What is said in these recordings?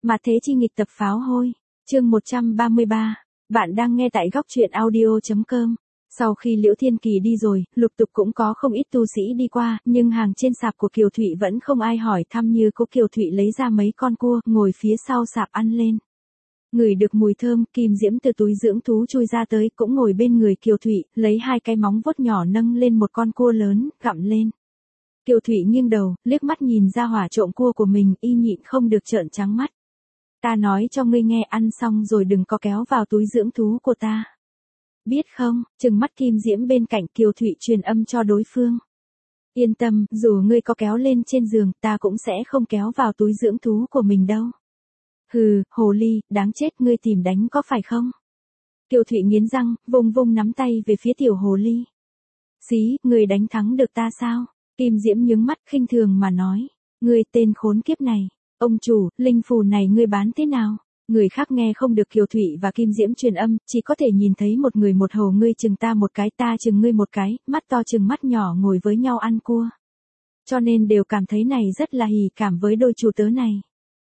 Mà thế chi nghịch tập pháo hôi. Chương 133. Bạn đang nghe tại góc truyện audio.com. Sau khi Liễu Thiên Kỳ đi rồi, lục tục cũng có không ít tu sĩ đi qua, nhưng hàng trên sạp của Kiều Thụy vẫn không ai hỏi thăm. Như có Kiều Thụy lấy ra mấy con cua, ngồi phía sau sạp ăn lên. Ngửi được mùi thơm, Kim Diễm từ túi dưỡng thú chui ra tới, cũng ngồi bên người Kiều Thụy, lấy hai cái móng vuốt nhỏ nâng lên một con cua lớn, gặm lên. Kiều Thụy nghiêng đầu, liếc mắt nhìn ra hỏa trộm cua của mình, y nhịn không được trợn trắng mắt. Ta nói cho ngươi nghe, ăn xong rồi đừng có kéo vào túi dưỡng thú của ta. Biết không? Trừng mắt Kim Diễm bên cạnh, Kiều Thụy truyền âm cho đối phương. Yên tâm, dù ngươi có kéo lên trên giường, ta cũng sẽ không kéo vào túi dưỡng thú của mình đâu. Hừ, hồ ly, đáng chết, ngươi tìm đánh có phải không? Kiều Thụy nghiến răng, vung vung nắm tay về phía tiểu hồ ly. Xí, ngươi đánh thắng được ta sao? Kim Diễm nhướng mắt khinh thường mà nói. Ngươi tên khốn kiếp này. Ông chủ, linh phù này ngươi bán thế nào? Người khác nghe không được Kiều Thụy và Kim Diễm truyền âm, chỉ có thể nhìn thấy một người một hầu, ngươi chừng ta một cái, ta chừng ngươi một cái, mắt to chừng mắt nhỏ ngồi với nhau ăn cua. Cho nên đều cảm thấy này rất là hỉ cảm với đôi chủ tớ này.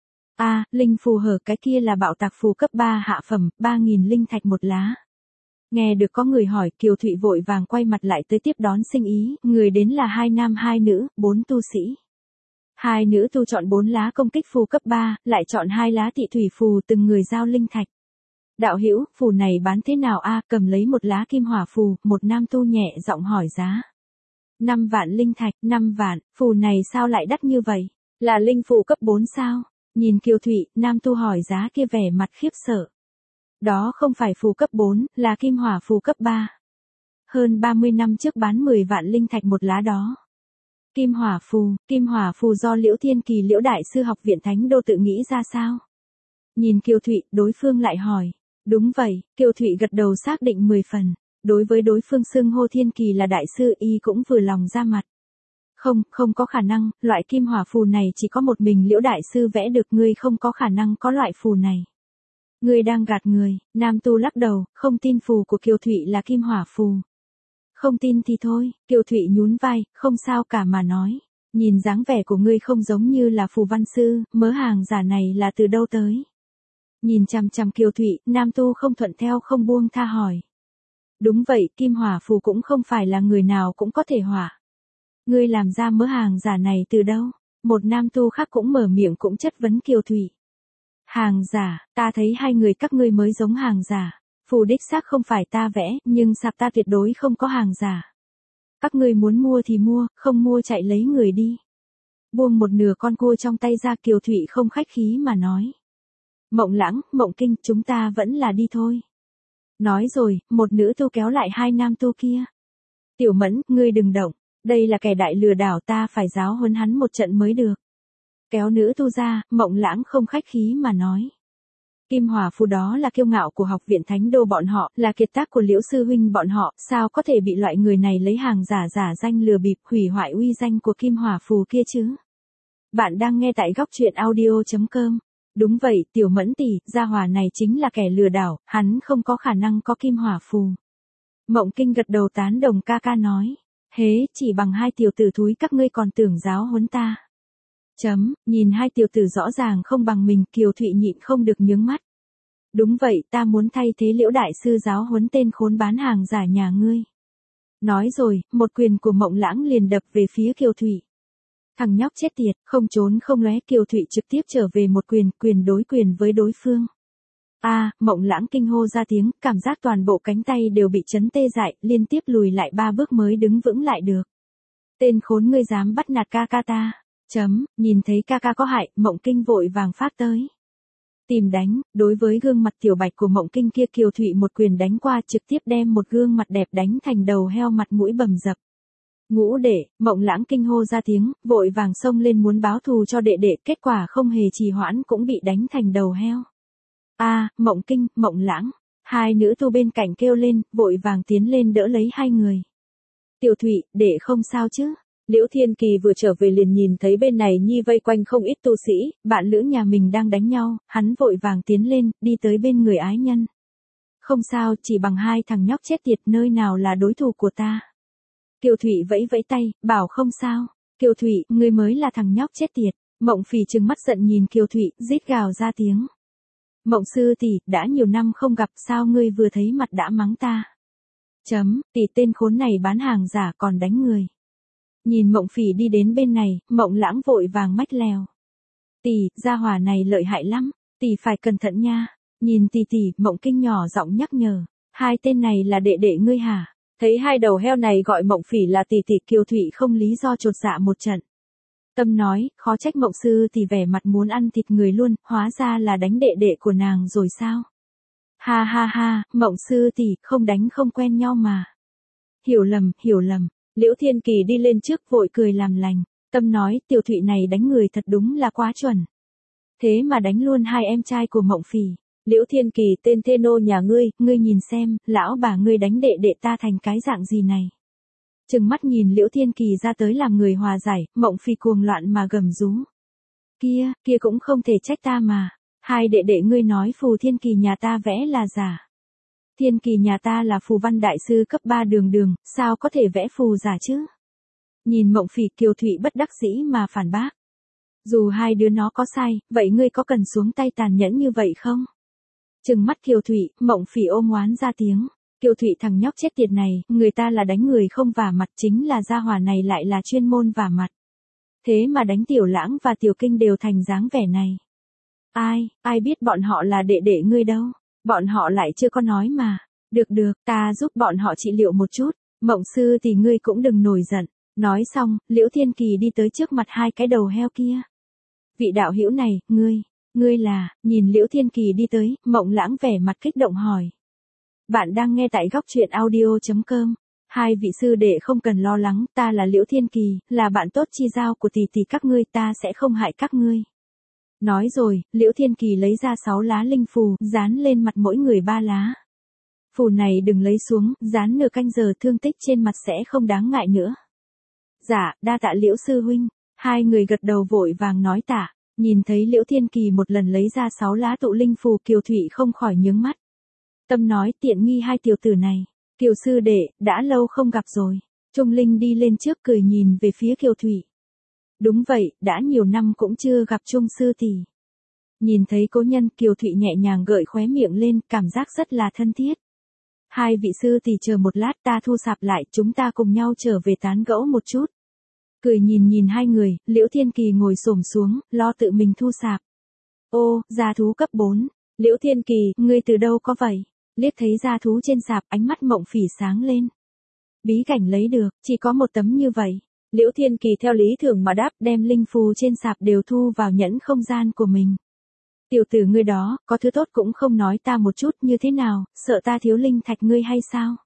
Linh phù hở, cái kia là bạo tạc phù cấp 3 hạ phẩm, 3.000 linh thạch một lá. Nghe được có người hỏi, Kiều Thụy vội vàng quay mặt lại tới tiếp đón sinh ý, người đến là 2 nam 2 nữ, 4 tu sĩ. 2 nữ tu chọn 4 lá công kích phù cấp 3, lại chọn 2 lá tị thủy phù, từng người giao linh thạch. Đạo hữu, phù này bán thế nào cầm lấy một lá kim hỏa phù, một nam tu nhẹ giọng hỏi giá. 5 vạn linh thạch, 5 vạn, phù này sao lại đắt như vậy? Là linh phù cấp 4 sao? Nhìn Kiều Thụy, nam tu hỏi giá kia vẻ mặt khiếp sợ. Đó không phải phù cấp 4, là kim hỏa phù cấp 3. Hơn 30 năm trước bán 10 vạn linh thạch một lá đó. Kim hỏa phù do Liễu Thiên Kỳ Liễu Đại Sư Học viện Thánh Đô tự nghĩ ra sao? Nhìn Kiều Thụy, đối phương lại hỏi. Đúng vậy, Kiều Thụy gật đầu xác định 10 phần. Đối với đối phương xưng hô Thiên Kỳ là Đại Sư, y cũng vừa lòng ra mặt. Không có khả năng, loại kim hỏa phù này chỉ có một mình Liễu Đại Sư vẽ được, ngươi không có khả năng có loại phù này. Ngươi đang gạt người. Nam tu lắc đầu, không tin phù của Kiều Thụy là kim hỏa phù. Không tin thì thôi, Kiều Thụy nhún vai, không sao cả mà nói. Nhìn dáng vẻ của ngươi không giống như là phù văn sư, mớ hàng giả này là từ đâu tới? Nhìn chằm chằm Kiều Thụy, nam tu không thuận theo không buông tha hỏi. Đúng vậy, kim hỏa phù cũng không phải là người nào cũng có thể hỏa. Ngươi làm ra mớ hàng giả này từ đâu? Một nam tu khác cũng mở miệng cũng chất vấn Kiều Thụy. Hàng giả, ta thấy hai người các ngươi mới giống hàng giả. Phù đích xác không phải ta vẽ, nhưng sạp ta tuyệt đối không có hàng giả. Các ngươi muốn mua thì mua, không mua chạy lấy người đi. Buông một nửa con cua trong tay ra, Kiều Thụy không khách khí mà nói. Mộng Lãng, Mộng Kinh, chúng ta vẫn là đi thôi. Nói rồi, một nữ tu kéo lại 2 nam tu kia. Tiểu Mẫn, ngươi đừng động, đây là kẻ đại lừa đảo, ta phải giáo huấn hắn một trận mới được. Kéo nữ tu ra, Mộng Lãng không khách khí mà nói. Kim hỏa phù đó là kiêu ngạo của Học viện Thánh Đô bọn họ, là kiệt tác của Liễu sư huynh bọn họ, sao có thể bị loại người này lấy hàng giả danh lừa bịp, hủy hoại uy danh của kim hỏa phù kia chứ? Bạn đang nghe tại góc truyện audio.com. Đúng vậy, Tiểu Mẫn tỷ, gia hỏa này chính là kẻ lừa đảo, hắn không có khả năng có kim hỏa phù. Mộng Kinh gật đầu tán đồng, ca ca nói. Hế, chỉ bằng 2 tiểu tử thúi các ngươi còn tưởng giáo huấn ta. Nhìn 2 tiểu tử rõ ràng không bằng mình, Kiều Thụy nhịn không được nhướng mắt. Đúng vậy, ta muốn thay thế Liễu Đại Sư giáo huấn tên khốn bán hàng giả nhà ngươi. Nói rồi, một quyền của Mộng Lãng liền đập về phía Kiều Thụy. Thằng nhóc chết tiệt, không trốn không lóe, Kiều Thụy trực tiếp trở về một quyền đối quyền với đối phương. Mộng Lãng kinh hô ra tiếng, cảm giác toàn bộ cánh tay đều bị chấn tê dại, liên tiếp lùi lại 3 bước mới đứng vững lại được. Tên khốn, ngươi dám bắt nạt ca ca ta. Nhìn thấy ca ca có hại, Mộng Kinh vội vàng phát tới. Tìm đánh, đối với gương mặt tiểu bạch của Mộng Kinh kia, Kiều Thụy một quyền đánh qua, trực tiếp đem một gương mặt đẹp đánh thành đầu heo, mặt mũi bầm dập. Ngũ đệ, Mộng Lãng kinh hô ra tiếng, vội vàng xông lên muốn báo thù cho đệ đệ, kết quả không hề trì hoãn cũng bị đánh thành đầu heo. Mộng Kinh, Mộng Lãng, 2 nữ tu bên cạnh kêu lên, vội vàng tiến lên đỡ lấy 2 người. Tiểu Thụy, đệ không sao chứ? Liễu Thiên Kỳ vừa trở về liền nhìn thấy bên này nhi vây quanh không ít tu sĩ, bạn lữ nhà mình đang đánh nhau, hắn vội vàng tiến lên, đi tới bên người ái nhân. Không sao, chỉ bằng 2 thằng nhóc chết tiệt, nơi nào là đối thủ của ta. Kiều Thụy vẫy vẫy tay, bảo không sao. Kiều Thụy, ngươi mới là thằng nhóc chết tiệt. Mộng Phỉ trừng mắt giận nhìn Kiều Thụy, rít gào ra tiếng. Mộng sư tỷ, đã nhiều năm không gặp, sao ngươi vừa thấy mặt đã mắng ta? Tỷ tên khốn này bán hàng giả còn đánh người. Nhìn Mộng Phỉ đi đến bên này, Mộng Lãng vội vàng mách lèo. Tỷ, gia hỏa này lợi hại lắm, tỷ phải cẩn thận nha. Nhìn tỷ, Mộng Kinh nhỏ giọng nhắc nhở. Hai tên này là đệ đệ ngươi hả? Thấy hai đầu heo này gọi Mộng Phỉ là tỷ, Kiều Thụy không lý do chột dạ một trận. Tâm nói, khó trách Mộng sư thì vẻ mặt muốn ăn thịt người luôn, hóa ra là đánh đệ đệ của nàng rồi sao? Ha ha ha, Mộng sư tỷ, không đánh không quen nhau mà. Hiểu lầm. Liễu Thiên Kỳ đi lên trước vội cười làm lành. Tâm nói, Tiểu Thụy này đánh người thật đúng là quá chuẩn. Thế mà đánh luôn hai em trai của Mộng Phỉ. Liễu Thiên Kỳ, tên thê nô nhà ngươi nhìn xem, lão bà ngươi đánh đệ đệ ta thành cái dạng gì này. Trừng mắt nhìn Liễu Thiên Kỳ ra tới làm người hòa giải, Mộng Phỉ cuồng loạn mà gầm rú. Kia cũng không thể trách ta mà. Hai đệ đệ ngươi nói phù Thiên Kỳ nhà ta vẽ là giả. Thiên Kỳ nhà ta là phù văn đại sư cấp 3 đường, sao có thể vẽ phù giả chứ? Nhìn Mộng Phỉ, Kiều Thụy bất đắc dĩ mà phản bác. Dù hai đứa nó có sai, vậy ngươi có cần xuống tay tàn nhẫn như vậy không? Trừng mắt Kiều Thụy, Mộng Phỉ ôm oán ra tiếng. Kiều Thụy thằng nhóc chết tiệt này, người ta là đánh người không vả mặt, chính là gia hỏa này lại là chuyên môn vả mặt. Thế mà đánh Tiểu Lãng và Tiểu Kinh đều thành dáng vẻ này. Ai biết bọn họ là đệ đệ ngươi đâu. Bọn họ lại chưa có nói mà. Được, ta giúp bọn họ trị liệu một chút. Mộng sư thì ngươi cũng đừng nổi giận. Nói xong, Liễu Thiên Kỳ đi tới trước mặt hai cái đầu heo kia. Vị đạo hữu này, ngươi là, nhìn Liễu Thiên Kỳ đi tới, Mộng Lãng vẻ mặt kích động hỏi. Bạn đang nghe tại góc truyện audio.com. Hai vị sư đệ không cần lo lắng, ta là Liễu Thiên Kỳ, là bạn tốt chi giao của tỷ các ngươi, ta sẽ không hại các ngươi. Nói rồi, Liễu Thiên Kỳ lấy ra 6 lá linh phù, dán lên mặt mỗi người 3 lá. Phù này đừng lấy xuống, dán nửa canh giờ thương tích trên mặt sẽ không đáng ngại nữa. Dạ, đa tạ Liễu sư huynh. Hai người gật đầu vội vàng nói tạ. Nhìn thấy Liễu Thiên Kỳ một lần lấy ra 6 lá tụ linh phù, Kiều Thụy không khỏi nhướng mắt. Tâm nói, tiện nghi hai tiểu tử này. Kiều sư đệ, đã lâu không gặp rồi. Trung Linh đi lên trước cười nhìn về phía Kiều Thụy. Đúng vậy, đã nhiều năm cũng chưa gặp Trung sư tỷ. Nhìn thấy cố nhân, Kiều Thụy nhẹ nhàng gợi khóe miệng lên, cảm giác rất là thân thiết. Hai vị sư tỷ chờ một lát, ta thu sạp lại, chúng ta cùng nhau trở về tán gẫu một chút. Cười nhìn hai người, Liễu Thiên Kỳ ngồi xổm xuống, lo tự mình thu sạp. Ô, gia thú cấp 4. Liễu Thiên Kỳ, ngươi từ đâu có vậy? Liếc thấy gia thú trên sạp, ánh mắt Mộng Phỉ sáng lên. Bí cảnh lấy được, chỉ có một tấm như vậy. Liễu Thiên Kỳ theo lý thường mà đáp, đem linh phù trên sạp đều thu vào nhẫn không gian của mình. Tiểu tử ngươi đó, có thứ tốt cũng không nói ta một chút như thế nào, sợ ta thiếu linh thạch ngươi hay sao?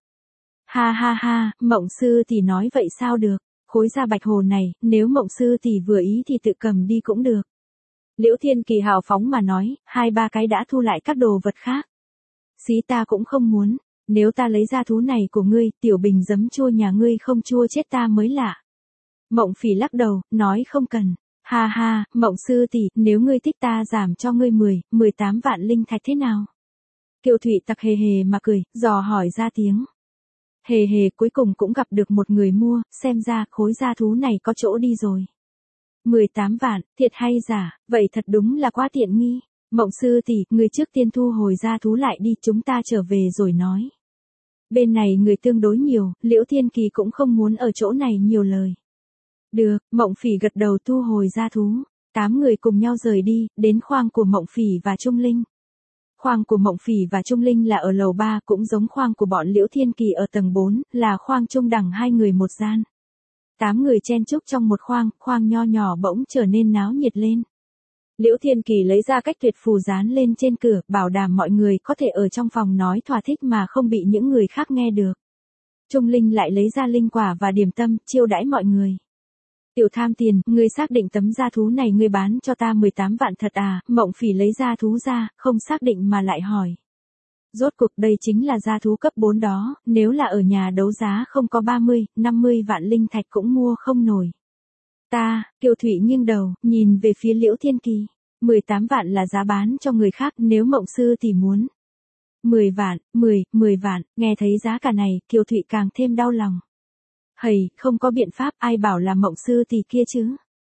Ha, Mộng sư thì nói vậy sao được, khối da bạch hồ này, nếu Mộng sư thì vừa ý thì tự cầm đi cũng được. Liễu Thiên Kỳ hào phóng mà nói, 2-3 cái đã thu lại các đồ vật khác. Xí ta cũng không muốn, nếu ta lấy ra thú này của ngươi, tiểu bình giấm chua nhà ngươi không chua chết ta mới lạ. Mộng Phỉ lắc đầu, nói không cần. Ha, Mộng sư tỷ, nếu ngươi thích ta giảm cho ngươi 18 vạn linh thạch thế nào? Kiều Thụy tặc hề mà cười, dò hỏi ra tiếng. Hề, cuối cùng cũng gặp được một người mua, xem ra khối da thú này có chỗ đi rồi. 18 vạn, thiệt hay giả, vậy thật đúng là quá tiện nghi. Mộng sư tỷ, người trước tiên thu hồi da thú lại đi, chúng ta trở về rồi nói. Bên này người tương đối nhiều, Liễu Thiên Kỳ cũng không muốn ở chỗ này nhiều lời. Được, Mộng Phỉ gật đầu thu hồi da thú. 8 người cùng nhau rời đi, đến khoang của Mộng Phỉ và Trung Linh. Khoang của Mộng Phỉ và Trung Linh là ở lầu 3, cũng giống khoang của bọn Liễu Thiên Kỳ ở tầng 4, là khoang trung đẳng 2 người một gian. 8 người chen chúc trong một khoang nho nhỏ bỗng trở nên náo nhiệt lên. Liễu Thiên Kỳ lấy ra cách tuyệt phù dán lên trên cửa, bảo đảm mọi người có thể ở trong phòng nói thỏa thích mà không bị những người khác nghe được. Trung Linh lại lấy ra linh quả và điểm tâm, chiêu đãi mọi người. Tiểu tham tiền, ngươi xác định tấm da thú này ngươi bán cho ta 18 vạn thật à? Mộng Phỉ lấy da thú ra, không xác định mà lại hỏi. Rốt cuộc đây chính là da thú cấp 4 đó, nếu là ở nhà đấu giá không có 30-50 vạn linh thạch cũng mua không nổi. Kiều Thụy nghiêng đầu, nhìn về phía Liễu Thiên Kỳ. 18 vạn là giá bán cho người khác, nếu Mộng sư thì muốn. 10 vạn, 10 vạn, nghe thấy giá cả này, Kiều Thụy càng thêm đau lòng. Không có biện pháp, ai bảo là Mộng sư thì kia chứ.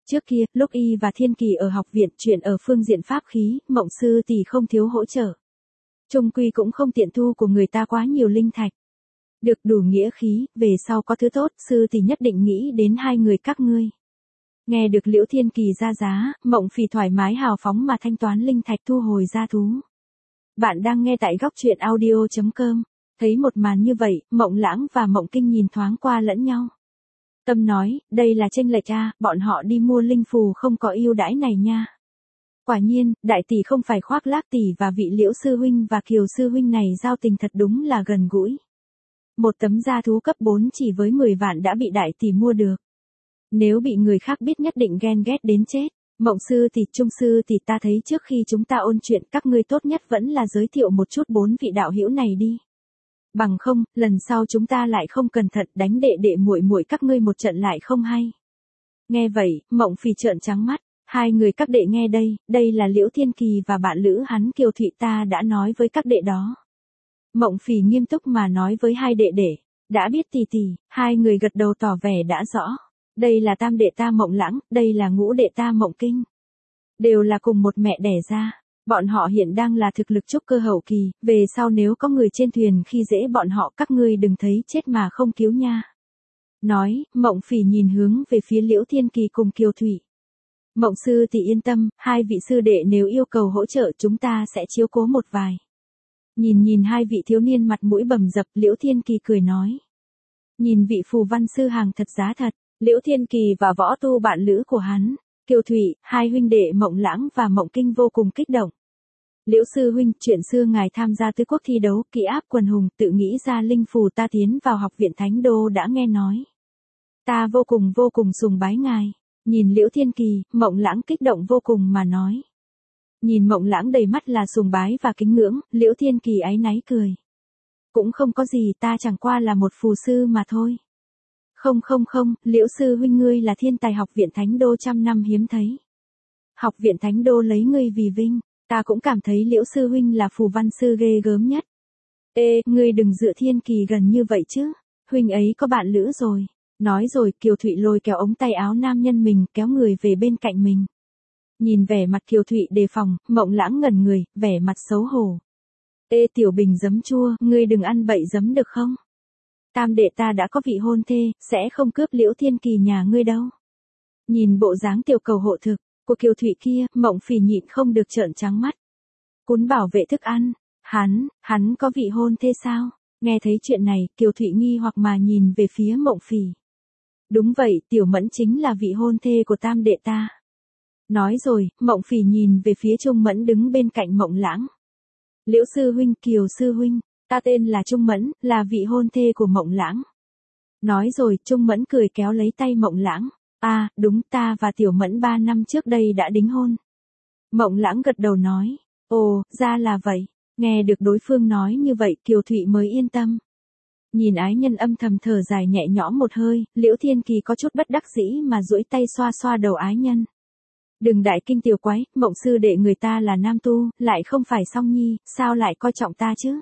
Trước kia, lúc Y và Thiên Kỳ ở học viện chuyện ở phương diện pháp khí, Mộng sư tỷ không thiếu hỗ trợ. Trung quy cũng không tiện thu của người ta quá nhiều linh thạch. Được đủ nghĩa khí, về sau có thứ tốt, sư tỷ nhất định nghĩ đến hai người các ngươi. Nghe được Liễu Thiên Kỳ ra giá, Mộng Phỉ thoải mái hào phóng mà thanh toán linh thạch thu hồi gia thú. Bạn đang nghe tại góc truyện audio.com. Thấy một màn như vậy, Mộng Lãng và Mộng Kinh nhìn thoáng qua lẫn nhau. Tâm nói, đây là chênh lệch a, bọn họ đi mua linh phù không có ưu đãi này nha. Quả nhiên, đại tỷ không phải khoác lác tỷ và vị Liễu sư huynh và Kiều sư huynh này giao tình thật đúng là gần gũi. Một tấm gia thú cấp 4 chỉ với 10 vạn đã bị đại tỷ mua được. Nếu bị người khác biết nhất định ghen ghét đến chết. Mộng sư tỷ, Trung sư tỷ, ta thấy trước khi chúng ta ôn chuyện các ngươi tốt nhất vẫn là giới thiệu một chút 4 vị đạo hữu này đi. Bằng không, lần sau chúng ta lại không cẩn thận đánh đệ đệ muội muội các ngươi một trận lại không hay. Nghe vậy, Mộng Phỉ trợn trắng mắt, hai người các đệ nghe đây là Liễu Thiên Kỳ và bạn lữ hắn Kiều Thụy, ta đã nói với các đệ đó. Mộng Phỉ nghiêm túc mà nói với hai đệ đệ, đã biết tỷ tỷ, hai người gật đầu tỏ vẻ đã rõ. Đây là tam đệ ta Mộng Lãng, đây là ngũ đệ ta Mộng Kinh. Đều là cùng một mẹ đẻ ra. Bọn họ hiện đang là thực lực trúc cơ hậu kỳ, về sau nếu có người trên thuyền khi dễ bọn họ các ngươi đừng thấy chết mà không cứu nha. Nói, Mộng Phỉ nhìn hướng về phía Liễu Thiên Kỳ cùng Kiều Thụy. Mộng sư tỷ yên tâm, hai vị sư đệ nếu yêu cầu hỗ trợ chúng ta sẽ chiếu cố một vài. Nhìn hai vị thiếu niên mặt mũi bầm dập, Liễu Thiên Kỳ cười nói. Nhìn vị phù văn sư hàng thật giá thật, Liễu Thiên Kỳ và võ tu bạn lữ của hắn, Kiều Thụy, hai huynh đệ Mộng Lãng và Mộng Kinh vô cùng kích động. Liễu sư huynh, chuyện xưa ngài tham gia tứ quốc thi đấu, kỵ áp quần hùng, tự nghĩ ra linh phù ta tiến vào học viện Thánh Đô đã nghe nói. Ta vô cùng sùng bái ngài. Nhìn Liễu Thiên Kỳ, Mộng Lãng kích động vô cùng mà nói. Nhìn Mộng Lãng đầy mắt là sùng bái và kính ngưỡng, Liễu Thiên Kỳ áy náy cười. Cũng không có gì, ta chẳng qua là một phù sư mà thôi. Không, Liễu sư huynh ngươi là thiên tài học viện Thánh Đô trăm năm hiếm thấy. Học viện Thánh Đô lấy ngươi vì vinh, ta cũng cảm thấy Liễu sư huynh là phù văn sư ghê gớm nhất. Ê, ngươi đừng dựa Thiên Kỳ gần như vậy chứ, huynh ấy có bạn lữ rồi. Nói rồi, Kiều Thụy lôi kéo ống tay áo nam nhân mình, kéo người về bên cạnh mình. Nhìn vẻ mặt Kiều Thụy đề phòng, Mộng Lãng ngẩn người, vẻ mặt xấu hổ. Ê tiểu bình giấm chua, ngươi đừng ăn bậy giấm được không? Tam đệ ta đã có vị hôn thê, sẽ không cướp Liễu Thiên Kỳ nhà ngươi đâu. Nhìn bộ dáng tiểu cầu hộ thực của Kiều Thụy kia, Mộng Phỉ nhịn không được trợn trắng mắt. Cún bảo vệ thức ăn, hắn có vị hôn thê sao? Nghe thấy chuyện này, Kiều Thụy nghi hoặc mà nhìn về phía Mộng Phỉ. Đúng vậy, Tiểu Mẫn chính là vị hôn thê của tam đệ ta. Nói rồi, Mộng Phỉ nhìn về phía Trung Mẫn đứng bên cạnh Mộng Lãng. Liễu sư huynh, Kiều sư huynh, ta tên là Trung Mẫn, là vị hôn thê của Mộng Lãng. Nói rồi, Trung Mẫn cười kéo lấy tay Mộng Lãng. À, đúng, ta và Tiểu Mẫn 3 năm trước đây đã đính hôn. Mộng Lãng gật đầu nói. Ồ, ra là vậy. Nghe được đối phương nói như vậy, Kiều Thụy mới yên tâm. Nhìn ái nhân âm thầm thở dài nhẹ nhõm một hơi, Liễu Thiên Kỳ có chút bất đắc dĩ mà duỗi tay xoa xoa đầu ái nhân. Đừng đại kinh tiểu quái, Mộng sư đệ người ta là nam tu, lại không phải song nhi, sao lại coi trọng ta chứ?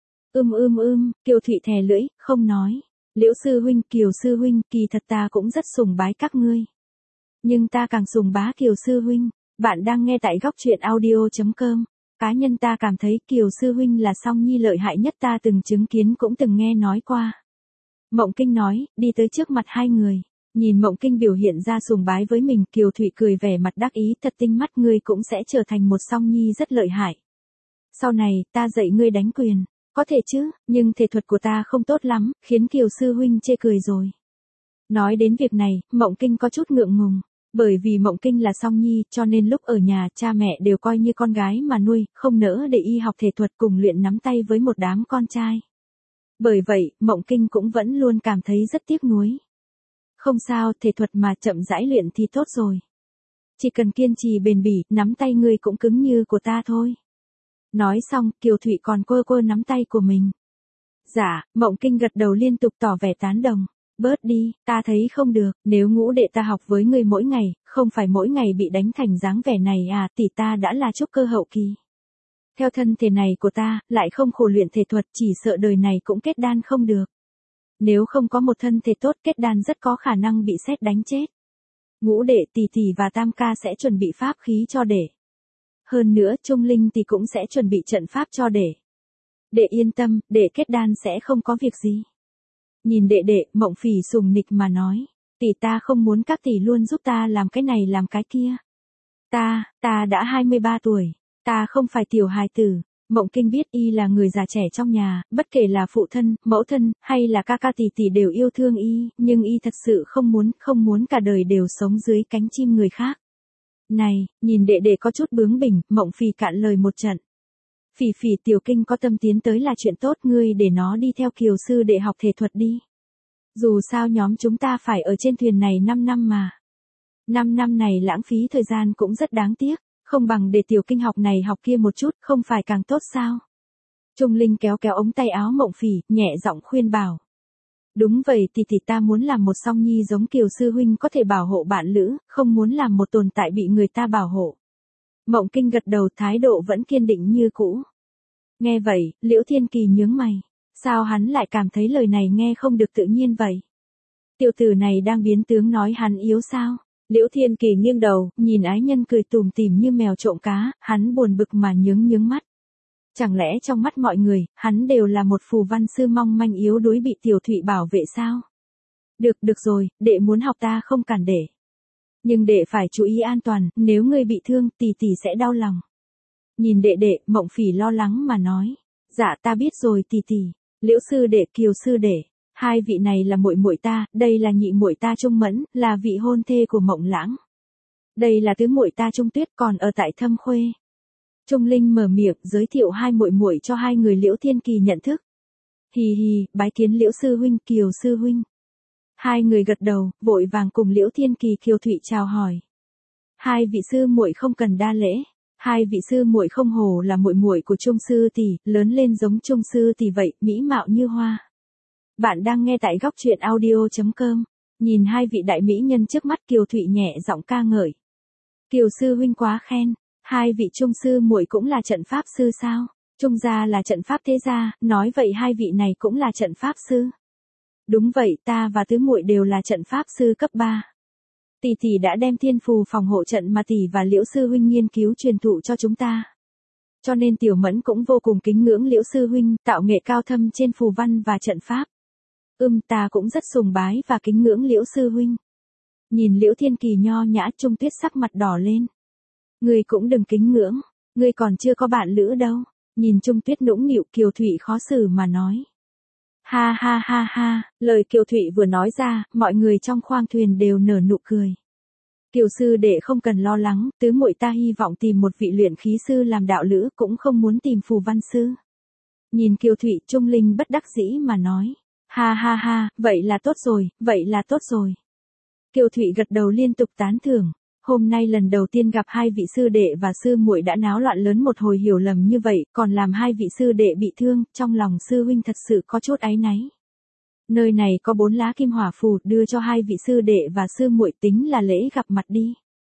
Kiều Thụy thè lưỡi, không nói. Liễu sư huynh, Kiều sư huynh, kỳ thật ta cũng rất sùng bái các ngươi. Nhưng ta càng sùng bá Kiều sư huynh. Bạn đang nghe tại góc truyện audio.com. Cá nhân ta cảm thấy Kiều sư huynh là song nhi lợi hại nhất ta từng chứng kiến cũng từng nghe nói qua. Mộng Kinh nói, đi tới trước mặt hai người. Nhìn Mộng Kinh biểu hiện ra sùng bái với mình, Kiều Thụy cười vẻ mặt đắc ý, thật tinh mắt, ngươi cũng sẽ trở thành một song nhi rất lợi hại. Sau này, ta dạy ngươi đánh quyền. Có thể chứ, nhưng thể thuật của ta không tốt lắm, khiến Kiều sư huynh chê cười rồi. Nói đến việc này, Mộng Kinh có chút ngượng ngùng. Bởi vì Mộng Kinh là song nhi, cho nên lúc ở nhà, cha mẹ đều coi như con gái mà nuôi, không nỡ để y học thể thuật cùng luyện nắm tay với một đám con trai. Bởi vậy, Mộng Kinh cũng vẫn luôn cảm thấy rất tiếc nuối. Không sao, thể thuật mà chậm rãi luyện thì tốt rồi. Chỉ cần kiên trì bền bỉ, nắm tay ngươi cũng cứng như của ta thôi. Nói xong, Kiều Thụy còn quơ nắm tay của mình. Dạ, Mộng Kinh gật đầu liên tục tỏ vẻ tán đồng. Bớt đi, ta thấy không được, nếu ngũ đệ ta học với ngươi mỗi ngày, không phải mỗi ngày bị đánh thành dáng vẻ này à, tỷ ta đã là trúc cơ hậu kỳ. Theo thân thể này của ta, lại không khổ luyện thể thuật, chỉ sợ đời này cũng kết đan không được. Nếu không có một thân thể tốt, kết đan rất có khả năng bị sét đánh chết. Ngũ đệ tỷ tỷ và tam ca sẽ chuẩn bị pháp khí cho đệ. Hơn nữa Trung Linh tỷ cũng sẽ chuẩn bị trận pháp cho đệ. Đệ yên tâm, đệ kết đan sẽ không có việc gì. Nhìn đệ, Mộng Phỉ sùng nịch mà nói. Tỷ ta không muốn các tỷ luôn giúp ta làm cái này làm cái kia. Ta đã 23 tuổi. Ta không phải tiểu hài tử. Mộng Kinh biết y là người già trẻ trong nhà, bất kể là phụ thân, mẫu thân, hay là ca ca tỷ tỷ đều yêu thương y, nhưng y thật sự không muốn cả đời đều sống dưới cánh chim người khác. Này, nhìn đệ có chút bướng bỉnh, Mộng Phỉ cạn lời một trận. Phỉ Tiểu Kinh có tâm tiến tới là chuyện tốt, ngươi để nó đi theo Kiều sư đệ học thể thuật đi. Dù sao nhóm chúng ta phải ở trên thuyền này 5 năm mà. 5 năm này lãng phí thời gian cũng rất đáng tiếc, không bằng để Tiểu Kinh học này học kia một chút, không phải càng tốt sao? Trung Linh kéo ống tay áo Mộng Phỉ, nhẹ giọng khuyên bảo. Đúng vậy tỷ ta muốn làm một song nhi giống Kiều sư huynh có thể bảo hộ bạn lữ, không muốn làm một tồn tại bị người ta bảo hộ. Mộng Kinh gật đầu, thái độ vẫn kiên định như cũ. Nghe vậy, Liễu Thiên Kỳ nhướng mày. Sao hắn lại cảm thấy lời này nghe không được tự nhiên vậy? Tiểu tử này đang biến tướng nói hắn yếu sao? Liễu Thiên Kỳ nghiêng đầu, nhìn ái nhân cười tủm tỉm như mèo trộm cá, hắn buồn bực mà nhướng mắt. Chẳng lẽ trong mắt mọi người, hắn đều là một phù văn sư mong manh yếu đuối bị Tiểu Thụy bảo vệ sao? Được rồi, đệ muốn học ta không cản đệ. Nhưng đệ phải chú ý an toàn, nếu ngươi bị thương, tỷ sẽ đau lòng. Nhìn đệ, Mộng Phỉ lo lắng mà nói. Dạ ta biết rồi tỷ. Liễu sư đệ, Kiều sư đệ, hai vị này là muội ta, đây là nhị muội ta Trung Mẫn, là vị hôn thê của Mộng Lãng. Đây là tứ muội ta Trung Tuyết, còn ở tại Thâm Khuê. Trung Linh mở miệng giới thiệu hai muội cho hai người Liễu Thiên Kỳ nhận thức. Hì, bái kiến Liễu sư huynh, Kiều sư huynh. Hai người gật đầu, vội vàng cùng Liễu Thiên Kỳ, Kiều Thụy chào hỏi. Hai vị sư muội không cần đa lễ. Hai vị sư muội không hổ là muội của Trung sư tỷ, lớn lên giống Trung sư tỷ vậy, mỹ mạo như hoa. Bạn đang nghe tại góc truyện audio.com. Nhìn hai vị đại mỹ nhân trước mắt, Kiều Thụy nhẹ giọng ca ngợi. Kiều sư huynh quá khen, hai vị Trung sư muội cũng là trận pháp sư sao? Trung gia là trận pháp thế gia, nói vậy hai vị này cũng là trận pháp sư. Đúng vậy, ta và tứ muội đều là trận pháp sư cấp 3. Tỷ đã đem thiên phù phòng hộ trận mà tỷ và Liễu sư huynh nghiên cứu truyền thụ cho chúng ta. Cho nên Tiểu Mẫn cũng vô cùng kính ngưỡng Liễu sư huynh, tạo nghệ cao thâm trên phù văn và trận pháp. Ta cũng rất sùng bái và kính ngưỡng Liễu sư huynh. Nhìn Liễu Thiên Kỳ nho nhã, Trung Tuyết sắc mặt đỏ lên. Ngươi cũng đừng kính ngưỡng, ngươi còn chưa có bạn lữ đâu. Nhìn Trung Tuyết nũng nịu, Kiều Thụy khó xử mà nói. Ha, lời Kiều Thụy vừa nói ra, mọi người trong khoang thuyền đều nở nụ cười. Kiều sư đệ không cần lo lắng, tứ muội ta hy vọng tìm một vị luyện khí sư làm đạo lữ, cũng không muốn tìm phù văn sư. Nhìn Kiều Thụy, Trung Linh bất đắc dĩ mà nói. Ha, vậy là tốt rồi. Kiều Thụy gật đầu liên tục tán thưởng. Hôm nay lần đầu tiên gặp hai vị sư đệ và sư muội đã náo loạn lớn một hồi hiểu lầm như vậy, còn làm hai vị sư đệ bị thương, trong lòng sư huynh thật sự có chút áy náy. Nơi này có 4 lá kim hỏa phù, đưa cho hai vị sư đệ và sư muội tính là lễ gặp mặt đi.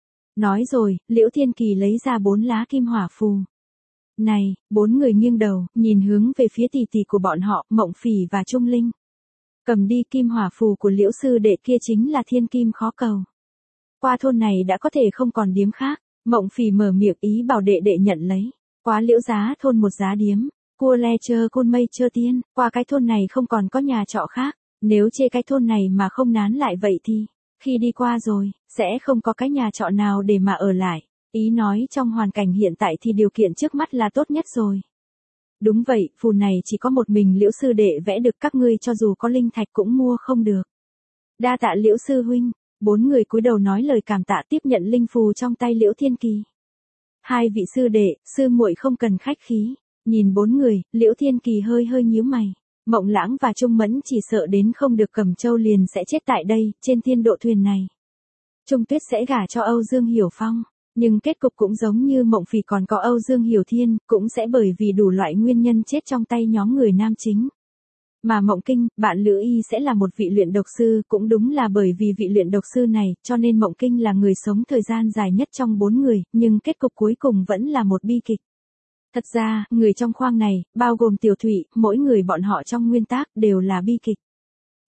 Nói rồi, Liễu Thiên Kỳ lấy ra 4 lá kim hỏa phù. Này, 4 người nghiêng đầu, nhìn hướng về phía tỷ của bọn họ, Mộng Phỉ và Trung Linh. Cầm đi, kim hỏa phù của Liễu sư đệ kia chính là thiên kim khó cầu. Qua thôn này đã có thể không còn điếm khác, Mộng Phỉ mở miệng ý bảo đệ nhận lấy. Quá Liễu giá thôn một giá điếm, cua le chơ côn mây chơ tiên, qua cái thôn này không còn có nhà trọ khác, nếu chê cái thôn này mà không nán lại vậy thì, khi đi qua rồi, sẽ không có cái nhà trọ nào để mà ở lại. Ý nói trong hoàn cảnh hiện tại thì điều kiện trước mắt là tốt nhất rồi. Đúng vậy, phù này chỉ có một mình Liễu sư đệ vẽ được, các ngươi cho dù có linh thạch cũng mua không được. Đa tạ Liễu sư huynh. 4 người cúi đầu nói lời cảm tạ tiếp nhận linh phù trong tay Liễu Thiên Kỳ. Hai vị sư đệ, sư muội không cần khách khí. Nhìn 4 người, Liễu Thiên Kỳ hơi nhíu mày. Mộng Lãng và Trung Mẫn chỉ sợ đến không được Cẩm Châu liền sẽ chết tại đây, trên thiên độ thuyền này. Trung Tuyết sẽ gả cho Âu Dương Hiểu Phong, nhưng kết cục cũng giống như Mộng Phỉ còn có Âu Dương Hiểu Thiên, cũng sẽ bởi vì đủ loại nguyên nhân chết trong tay nhóm người nam chính. Mà Mộng Kinh, bạn lữ y sẽ là một vị luyện độc sư, cũng đúng là bởi vì vị luyện độc sư này, cho nên Mộng Kinh là người sống thời gian dài nhất trong 4 người, nhưng kết cục cuối cùng vẫn là một bi kịch. Thật ra, người trong khoang này, bao gồm Tiểu Thụy, mỗi người bọn họ trong nguyên tác đều là bi kịch.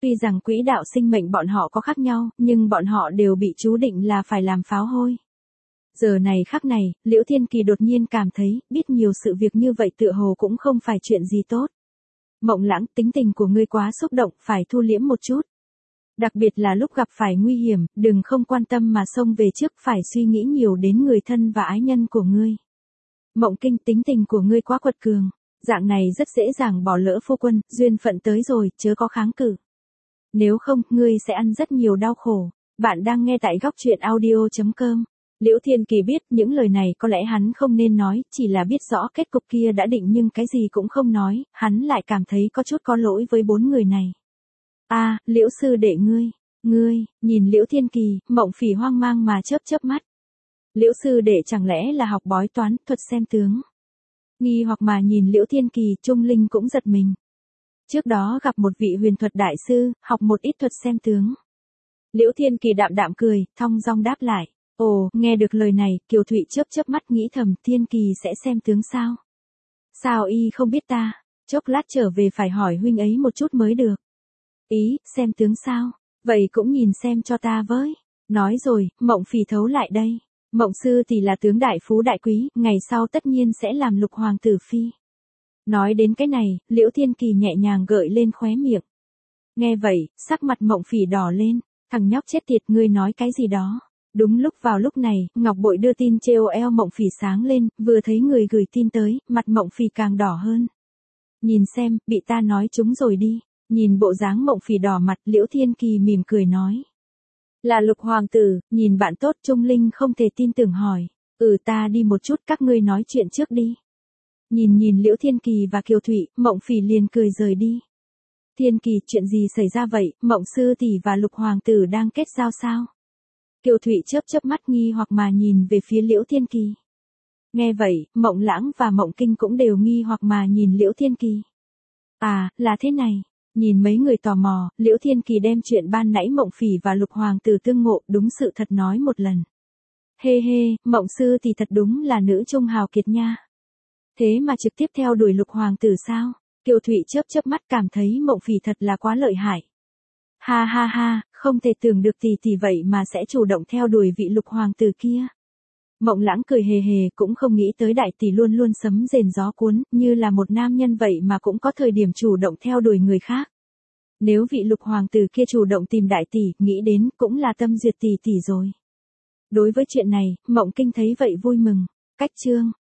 Tuy rằng quỹ đạo sinh mệnh bọn họ có khác nhau, nhưng bọn họ đều bị chú định là phải làm pháo hôi. Giờ này khắc này, Liễu Thiên Kỳ đột nhiên cảm thấy, biết nhiều sự việc như vậy tựa hồ cũng không phải chuyện gì tốt. Mộng Lãng, tính tình của ngươi quá xúc động, phải thu liễm một chút. Đặc biệt là lúc gặp phải nguy hiểm, đừng không quan tâm mà xông về trước, phải suy nghĩ nhiều đến người thân và ái nhân của ngươi. Mộng Kinh, tính tình của ngươi quá quật cường, dạng này rất dễ dàng bỏ lỡ phu quân, duyên phận tới rồi, chớ có kháng cự. Nếu không, ngươi sẽ ăn rất nhiều đau khổ. Bạn đang nghe tại góc truyện audio.com. Liễu Thiên Kỳ biết những lời này có lẽ hắn không nên nói, chỉ là biết rõ kết cục kia đã định nhưng cái gì cũng không nói, hắn lại cảm thấy có chút có lỗi với bốn người này. Liễu sư đệ ngươi, nhìn Liễu Thiên Kỳ, Mộng Phỉ hoang mang mà chớp mắt. Liễu sư đệ chẳng lẽ là học bói toán, thuật xem tướng. Nghi hoặc mà nhìn Liễu Thiên Kỳ, Trung Linh cũng giật mình. Trước đó gặp một vị huyền thuật đại sư, học một ít thuật xem tướng. Liễu Thiên Kỳ đạm đạm cười, thong dong đáp lại. Ồ, nghe được lời này, Kiều Thụy chớp mắt nghĩ thầm, Thiên Kỳ sẽ xem tướng sao? Sao y không biết ta? Chốc lát trở về phải hỏi huynh ấy một chút mới được. Ý, xem tướng sao? Vậy cũng nhìn xem cho ta với. Nói rồi, Mộng Phỉ thấu lại đây. Mộng sư thì là tướng đại phú đại quý, ngày sau tất nhiên sẽ làm lục hoàng tử phi. Nói đến cái này, Liễu Thiên Kỳ nhẹ nhàng gợi lên khóe miệng. Nghe vậy, sắc mặt Mộng Phỉ đỏ lên, thằng nhóc chết tiệt, ngươi nói cái gì đó. Đúng lúc vào lúc này, Ngọc Bội đưa tin treo eo Mộng Phỉ sáng lên, vừa thấy người gửi tin tới, mặt Mộng Phỉ càng đỏ hơn. Nhìn xem, bị ta nói trúng rồi đi. Nhìn bộ dáng Mộng Phỉ đỏ mặt, Liễu Thiên Kỳ mỉm cười nói. Là lục hoàng tử, nhìn bạn tốt. Trung Linh không thể tin tưởng hỏi. Ta đi một chút, các ngươi nói chuyện trước đi. Nhìn Liễu Thiên Kỳ và Kiều Thụy, Mộng Phỉ liền cười rời đi. Thiên Kỳ, chuyện gì xảy ra vậy, Mộng sư tỷ và lục hoàng tử đang kết giao sao? Kiều Thụy chớp mắt nghi hoặc mà nhìn về phía Liễu Thiên Kỳ. Nghe vậy, Mộng Lãng và Mộng Kinh cũng đều nghi hoặc mà nhìn Liễu Thiên Kỳ. Là thế này. Nhìn mấy người tò mò, Liễu Thiên Kỳ đem chuyện ban nãy Mộng Phỉ và lục hoàng tử tương ngộ đúng sự thật nói một lần. Hê, Mộng sư thì thật đúng là nữ trung hào kiệt nha. Thế mà trực tiếp theo đuổi lục hoàng tử sao? Kiều Thụy chớp mắt cảm thấy Mộng Phỉ thật là quá lợi hại. Ha, không thể tưởng được tỷ vậy mà sẽ chủ động theo đuổi vị lục hoàng tử kia. Mộng Lãng cười hề cũng không nghĩ tới đại tỷ luôn luôn sấm rền gió cuốn, như là một nam nhân vậy mà cũng có thời điểm chủ động theo đuổi người khác. Nếu vị lục hoàng tử kia chủ động tìm đại tỷ, nghĩ đến cũng là tâm duyệt tỷ rồi. Đối với chuyện này, Mộng Kinh thấy vậy vui mừng. Cách chương